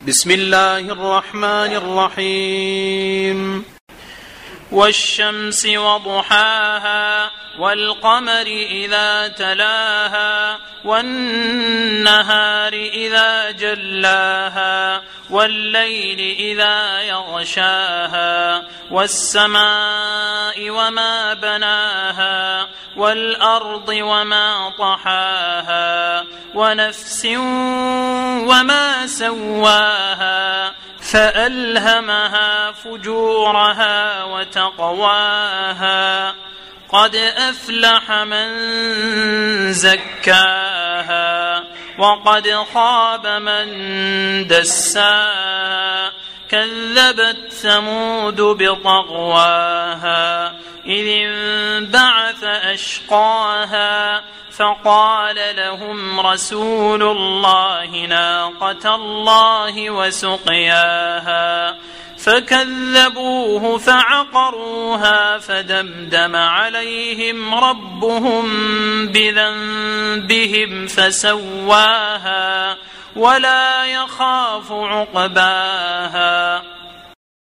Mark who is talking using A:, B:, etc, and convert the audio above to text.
A: بسم الله الرحمن الرحيم والشمس وضحاها والقمر إذا تلاها والنهار إذا جلاها والليل إذا يغشاها والسماء وما بناها والأرض وما طحاها ونفس وما سواها فألهمها فجورها وتقواها قد أفلح من زكاها وقد خاب من دساها كذبت ثمود بطغواها إذ انبعث أشقاها فقال لهم رسول الله ناقة الله وسقياها فكذبوه فعقروها فدمدم عليهم ربهم بذنبهم فسواها ولا يخاف عقباها